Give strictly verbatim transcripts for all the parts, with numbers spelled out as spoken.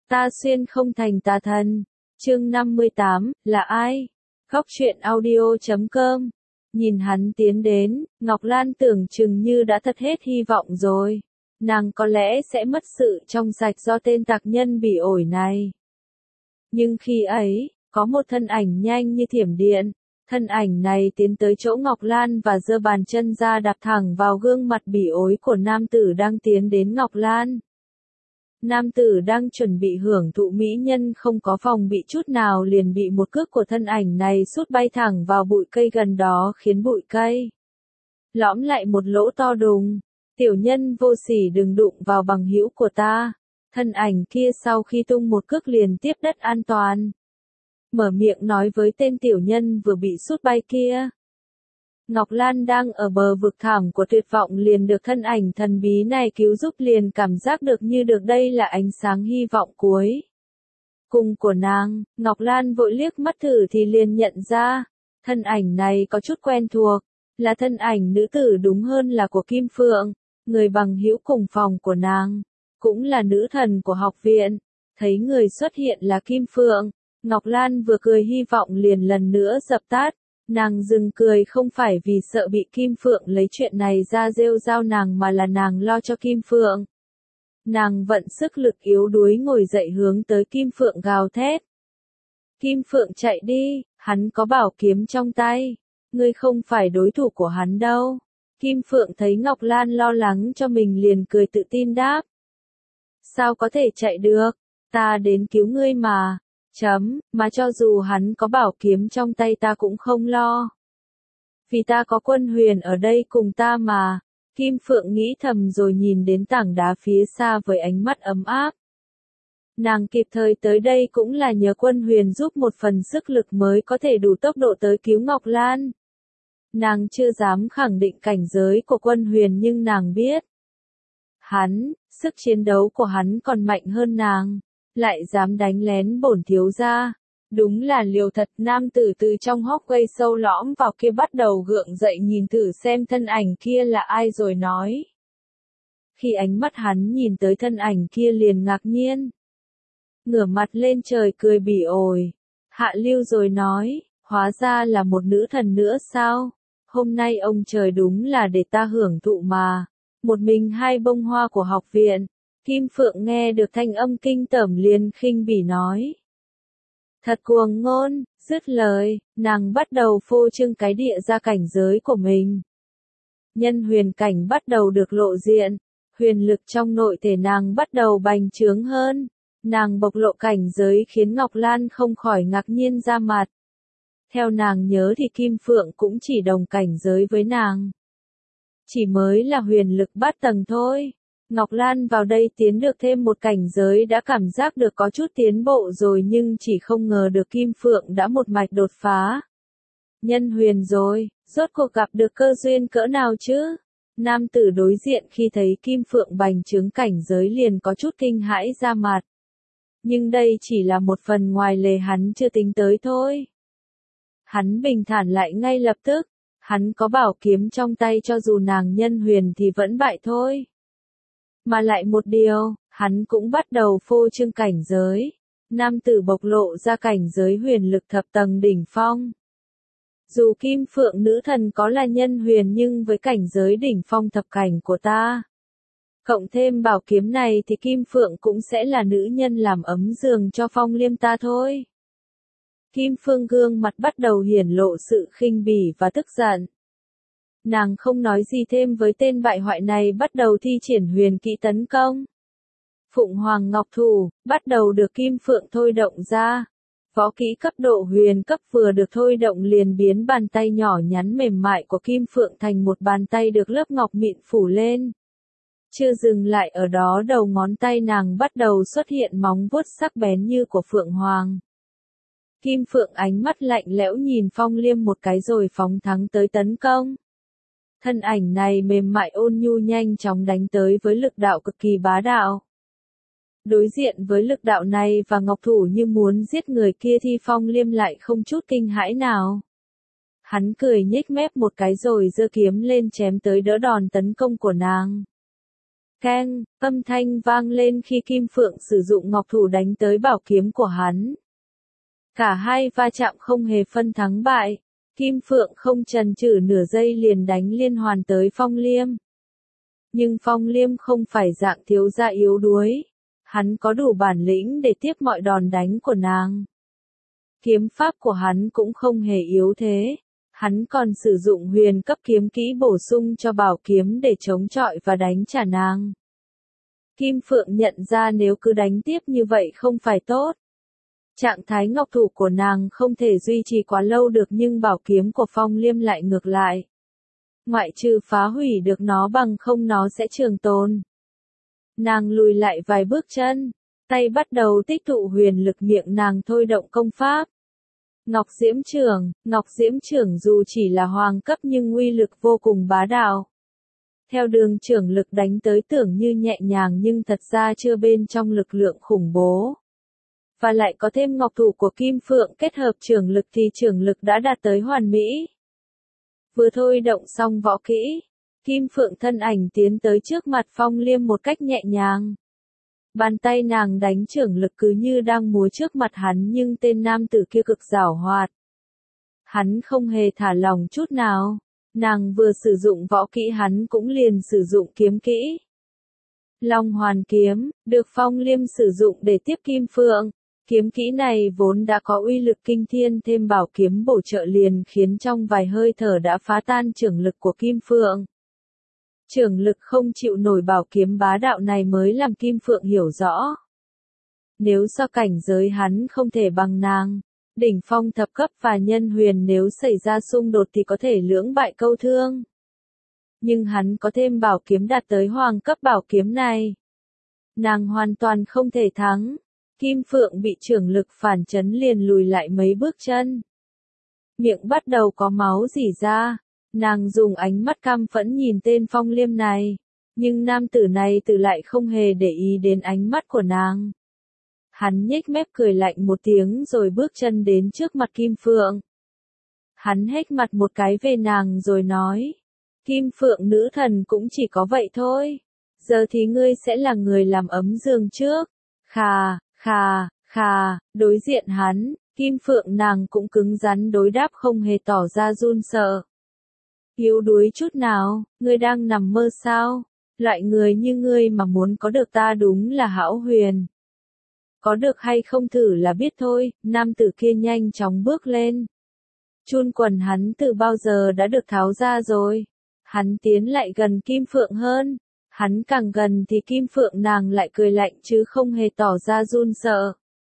Ta xuyên không thành tà thần. Chương năm mươi tám, là ai? Góc truyện audio chấm com. Nhìn hắn tiến đến, Ngọc Lan tưởng chừng như đã thật hết hy vọng rồi. Nàng có lẽ sẽ mất sự trong sạch do tên tặc nhân bỉ ổi này. Nhưng khi ấy, có một thân ảnh nhanh như thiểm điện. Thân ảnh này tiến tới chỗ Ngọc Lan và giơ bàn chân ra đạp thẳng vào gương mặt bỉ ổi của nam tử đang tiến đến Ngọc Lan. Nam tử đang chuẩn bị hưởng thụ mỹ nhân không có phòng bị chút nào liền bị một cước của thân ảnh này sút bay thẳng vào bụi cây gần đó khiến bụi cây lõm lại một lỗ to đùng. Tiểu nhân vô sỉ đừng đụng vào bằng hữu của ta. Thân ảnh kia sau khi tung một cước liền tiếp đất an toàn. Mở miệng nói với tên tiểu nhân vừa bị sút bay kia. Ngọc Lan đang ở bờ vực thẳm của tuyệt vọng liền được thân ảnh thần bí này cứu giúp liền cảm giác được như được đây là ánh sáng hy vọng cuối cùng của nàng. Ngọc Lan vội liếc mắt thử thì liền nhận ra, thân ảnh này có chút quen thuộc, là thân ảnh nữ tử đúng hơn là của Kim Phượng, người bằng hữu cùng phòng của nàng, cũng là nữ thần của học viện. Thấy người xuất hiện là Kim Phượng, Ngọc Lan vừa cười hy vọng liền lần nữa dập tắt. Nàng dừng cười không phải vì sợ bị Kim Phượng lấy chuyện này ra rêu rao nàng mà là nàng lo cho Kim Phượng. Nàng vận sức lực yếu đuối ngồi dậy hướng tới Kim Phượng gào thét. Kim Phượng chạy đi, hắn có bảo kiếm trong tay. Ngươi không phải đối thủ của hắn đâu. Kim Phượng thấy Ngọc Lan lo lắng cho mình liền cười tự tin đáp. Sao có thể chạy được, ta đến cứu ngươi mà. Chấm, mà cho dù hắn có bảo kiếm trong tay ta cũng không lo. Vì ta có Quân Huyền ở đây cùng ta mà. Kim Phượng nghĩ thầm rồi nhìn đến tảng đá phía xa với ánh mắt ấm áp. Nàng kịp thời tới đây cũng là nhờ Quân Huyền giúp một phần sức lực mới có thể đủ tốc độ tới cứu Ngọc Lan. Nàng chưa dám khẳng định cảnh giới của Quân Huyền nhưng nàng biết. Hắn, sức chiến đấu của hắn còn mạnh hơn nàng. Lại dám đánh lén bổn thiếu gia. Đúng là liều thật. Nam tử từ trong hốc cây sâu lõm vào kia bắt đầu gượng dậy nhìn thử xem thân ảnh kia là ai rồi nói. Khi ánh mắt hắn nhìn tới thân ảnh kia liền ngạc nhiên. Ngửa mặt lên trời cười bỉ ổi. Hạ lưu rồi nói, hóa ra là một nữ thần nữa sao? Hôm nay ông trời đúng là để ta hưởng thụ mà. Một mình hai bông hoa của học viện. Kim Phượng nghe được thanh âm kinh tởm liền khinh bỉ nói. Thật cuồng ngôn, dứt lời, nàng bắt đầu phô trương cái địa ra cảnh giới của mình. Nhân huyền cảnh bắt đầu được lộ diện, huyền lực trong nội thể nàng bắt đầu bành trướng hơn. Nàng bộc lộ cảnh giới khiến Ngọc Lan không khỏi ngạc nhiên ra mặt. Theo nàng nhớ thì Kim Phượng cũng chỉ đồng cảnh giới với nàng. Chỉ mới là huyền lực bát tầng thôi. Ngọc Lan vào đây tiến được thêm một cảnh giới đã cảm giác được có chút tiến bộ rồi nhưng chỉ không ngờ được Kim Phượng đã một mạch đột phá. Nhân huyền rồi, rốt cuộc gặp được cơ duyên cỡ nào chứ? Nam tử đối diện khi thấy Kim Phượng bành trướng cảnh giới liền có chút kinh hãi ra mặt. Nhưng đây chỉ là một phần ngoài lề hắn chưa tính tới thôi. Hắn bình thản lại ngay lập tức, hắn có bảo kiếm trong tay cho dù nàng nhân huyền thì vẫn bại thôi. Mà lại một điều, hắn cũng bắt đầu phô trương cảnh giới. Nam tử bộc lộ ra cảnh giới huyền lực thập tầng đỉnh phong. Dù Kim Phượng nữ thần có là nhân huyền nhưng với cảnh giới đỉnh phong thập cảnh của ta. Cộng thêm bảo kiếm này thì Kim Phượng cũng sẽ là nữ nhân làm ấm giường cho Phong Liêm ta thôi. Kim Phương gương mặt bắt đầu hiển lộ sự khinh bỉ và tức giận. Nàng không nói gì thêm với tên bại hoại này bắt đầu thi triển huyền kỹ tấn công. Phụng Hoàng Ngọc Thủ, bắt đầu được Kim Phượng thôi động ra. Võ kỹ cấp độ huyền cấp vừa được thôi động liền biến bàn tay nhỏ nhắn mềm mại của Kim Phượng thành một bàn tay được lớp ngọc mịn phủ lên. Chưa dừng lại ở đó đầu ngón tay nàng bắt đầu xuất hiện móng vuốt sắc bén như của Phượng Hoàng. Kim Phượng ánh mắt lạnh lẽo nhìn Phong Liêm một cái rồi phóng thắng tới tấn công. Thân ảnh này mềm mại ôn nhu nhanh chóng đánh tới với lực đạo cực kỳ bá đạo. Đối diện với lực đạo này và ngọc thủ như muốn giết người kia thì Phong Liêm lại không chút kinh hãi nào. Hắn cười nhếch mép một cái rồi giơ kiếm lên chém tới đỡ đòn tấn công của nàng. Keng, âm thanh vang lên khi Kim Phượng sử dụng ngọc thủ đánh tới bảo kiếm của hắn. Cả hai va chạm không hề phân thắng bại. Kim Phượng không chần chừ nửa giây liền đánh liên hoàn tới Phong Liêm. Nhưng Phong Liêm không phải dạng thiếu gia yếu đuối. Hắn có đủ bản lĩnh để tiếp mọi đòn đánh của nàng. Kiếm pháp của hắn cũng không hề yếu thế. Hắn còn sử dụng huyền cấp kiếm kỹ bổ sung cho bảo kiếm để chống chọi và đánh trả nàng. Kim Phượng nhận ra nếu cứ đánh tiếp như vậy không phải tốt. Trạng thái ngọc thủ của nàng không thể duy trì quá lâu được nhưng bảo kiếm của Phong Liêm lại ngược lại. Ngoại trừ phá hủy được nó bằng không nó sẽ trường tồn. Nàng lùi lại vài bước chân, tay bắt đầu tích tụ huyền lực miệng nàng thôi động công pháp. Ngọc Diễm Chưởng, Ngọc Diễm Chưởng dù chỉ là hoàng cấp nhưng uy lực vô cùng bá đạo. Theo đường chưởng lực đánh tới tưởng như nhẹ nhàng nhưng thật ra chưa bên trong lực lượng khủng bố. Và lại có thêm ngọc thủ của Kim Phượng kết hợp chưởng lực thì chưởng lực đã đạt tới hoàn mỹ. Vừa thôi động xong võ kỹ, Kim Phượng thân ảnh tiến tới trước mặt Phong Liêm một cách nhẹ nhàng. Bàn tay nàng đánh chưởng lực cứ như đang múa trước mặt hắn nhưng tên nam tử kia cực giảo hoạt. Hắn không hề thả lỏng chút nào. Nàng vừa sử dụng võ kỹ hắn cũng liền sử dụng kiếm kỹ. Long Hoàn Kiếm, được Phong Liêm sử dụng để tiếp Kim Phượng. Kiếm kỹ này vốn đã có uy lực kinh thiên thêm bảo kiếm bổ trợ liền khiến trong vài hơi thở đã phá tan chưởng lực của Kim Phượng. Chưởng lực không chịu nổi bảo kiếm bá đạo này mới làm Kim Phượng hiểu rõ. Nếu so cảnh giới hắn không thể bằng nàng, đỉnh phong thập cấp và nhân huyền nếu xảy ra xung đột thì có thể lưỡng bại câu thương. Nhưng hắn có thêm bảo kiếm đạt tới hoàng cấp bảo kiếm này. Nàng hoàn toàn không thể thắng. Kim Phượng bị chưởng lực phản chấn liền lùi lại mấy bước chân. Miệng bắt đầu có máu rỉ ra. Nàng dùng ánh mắt căm phẫn nhìn tên Phong Liêm này. Nhưng nam tử này từ lại không hề để ý đến ánh mắt của nàng. Hắn nhếch mép cười lạnh một tiếng rồi bước chân đến trước mặt Kim Phượng. Hắn hét mặt một cái về nàng rồi nói. Kim Phượng nữ thần cũng chỉ có vậy thôi. Giờ thì ngươi sẽ là người làm ấm giường trước. Khà, khà, khà, đối diện hắn, Kim Phượng nàng cũng cứng rắn đối đáp không hề tỏ ra run sợ. Yếu đuối chút nào, ngươi đang nằm mơ sao? Loại người như ngươi mà muốn có được ta đúng là hão huyền. Có được hay không thử là biết thôi, nam tử kia nhanh chóng bước lên. Chun quần hắn từ bao giờ đã được tháo ra rồi. Hắn tiến lại gần Kim Phượng hơn. Hắn càng gần thì Kim Phượng nàng lại cười lạnh chứ không hề tỏ ra run sợ.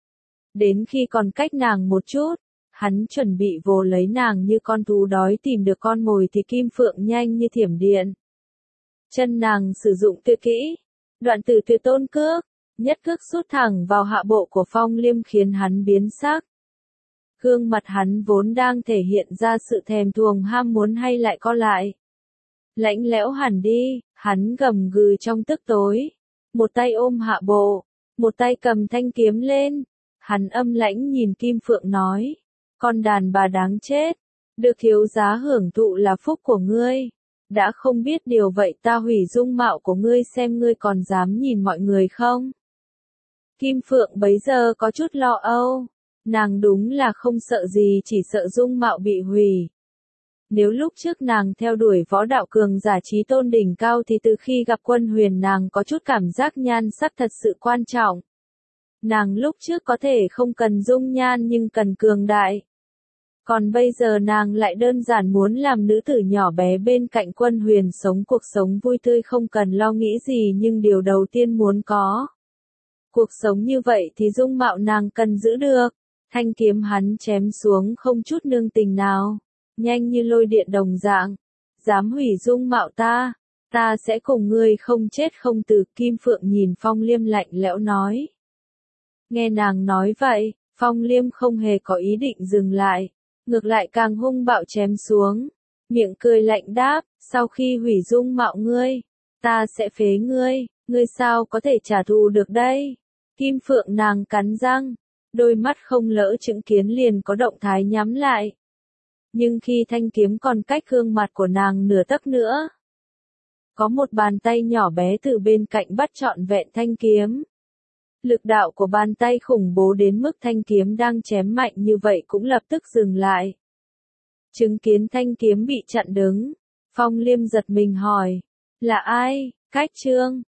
Đến khi còn cách nàng một chút, hắn chuẩn bị vồ lấy nàng như con thú đói tìm được con mồi thì Kim Phượng nhanh như thiểm điện. Chân nàng sử dụng tuyệt kỹ, đoạn tử tuyệt tôn cước, nhất cước sút thẳng vào hạ bộ của Phong Liêm khiến hắn biến sắc. Gương mặt hắn vốn đang thể hiện ra sự thèm thuồng ham muốn hay lại co lại. Lãnh lẽo hẳn đi, hắn gầm gừ trong tức tối. Một tay ôm hạ bộ, một tay cầm thanh kiếm lên. Hắn âm lãnh nhìn Kim Phượng nói. Con đàn bà đáng chết, được thiếu giá hưởng thụ là phúc của ngươi. Đã không biết điều vậy ta hủy dung mạo của ngươi xem ngươi còn dám nhìn mọi người không? Kim Phượng bấy giờ có chút lo âu. Nàng đúng là không sợ gì chỉ sợ dung mạo bị hủy. Nếu lúc trước nàng theo đuổi võ đạo cường giả trí tôn đỉnh cao thì từ khi gặp Quân Huyền nàng có chút cảm giác nhan sắc thật sự quan trọng. Nàng lúc trước có thể không cần dung nhan nhưng cần cường đại. Còn bây giờ nàng lại đơn giản muốn làm nữ tử nhỏ bé bên cạnh Quân Huyền sống cuộc sống vui tươi không cần lo nghĩ gì nhưng điều đầu tiên muốn có. Cuộc sống như vậy thì dung mạo nàng cần giữ được. Thanh kiếm hắn chém xuống không chút nương tình nào. Nhanh như lôi điện đồng dạng. Dám hủy dung mạo ta. Ta sẽ cùng ngươi không chết không từ. Kim Phượng nhìn Phong Liêm lạnh lẽo nói. Nghe nàng nói vậy, Phong Liêm không hề có ý định dừng lại. Ngược lại càng hung bạo chém xuống. Miệng cười lạnh đáp, sau khi hủy dung mạo ngươi, ta sẽ phế ngươi, ngươi sao có thể trả thù được đây? Kim Phượng nàng cắn răng, đôi mắt không lỡ chứng kiến liền có động thái nhắm lại. Nhưng khi thanh kiếm còn cách gương mặt của nàng nửa tấc nữa, Có một bàn tay nhỏ bé từ bên cạnh bắt trọn vẹn thanh kiếm. Lực đạo của bàn tay khủng bố đến mức thanh kiếm đang chém mạnh như vậy cũng lập tức dừng lại. Chứng kiến thanh kiếm bị chặn đứng, Phong Liêm giật mình hỏi, là ai? Cách Trương,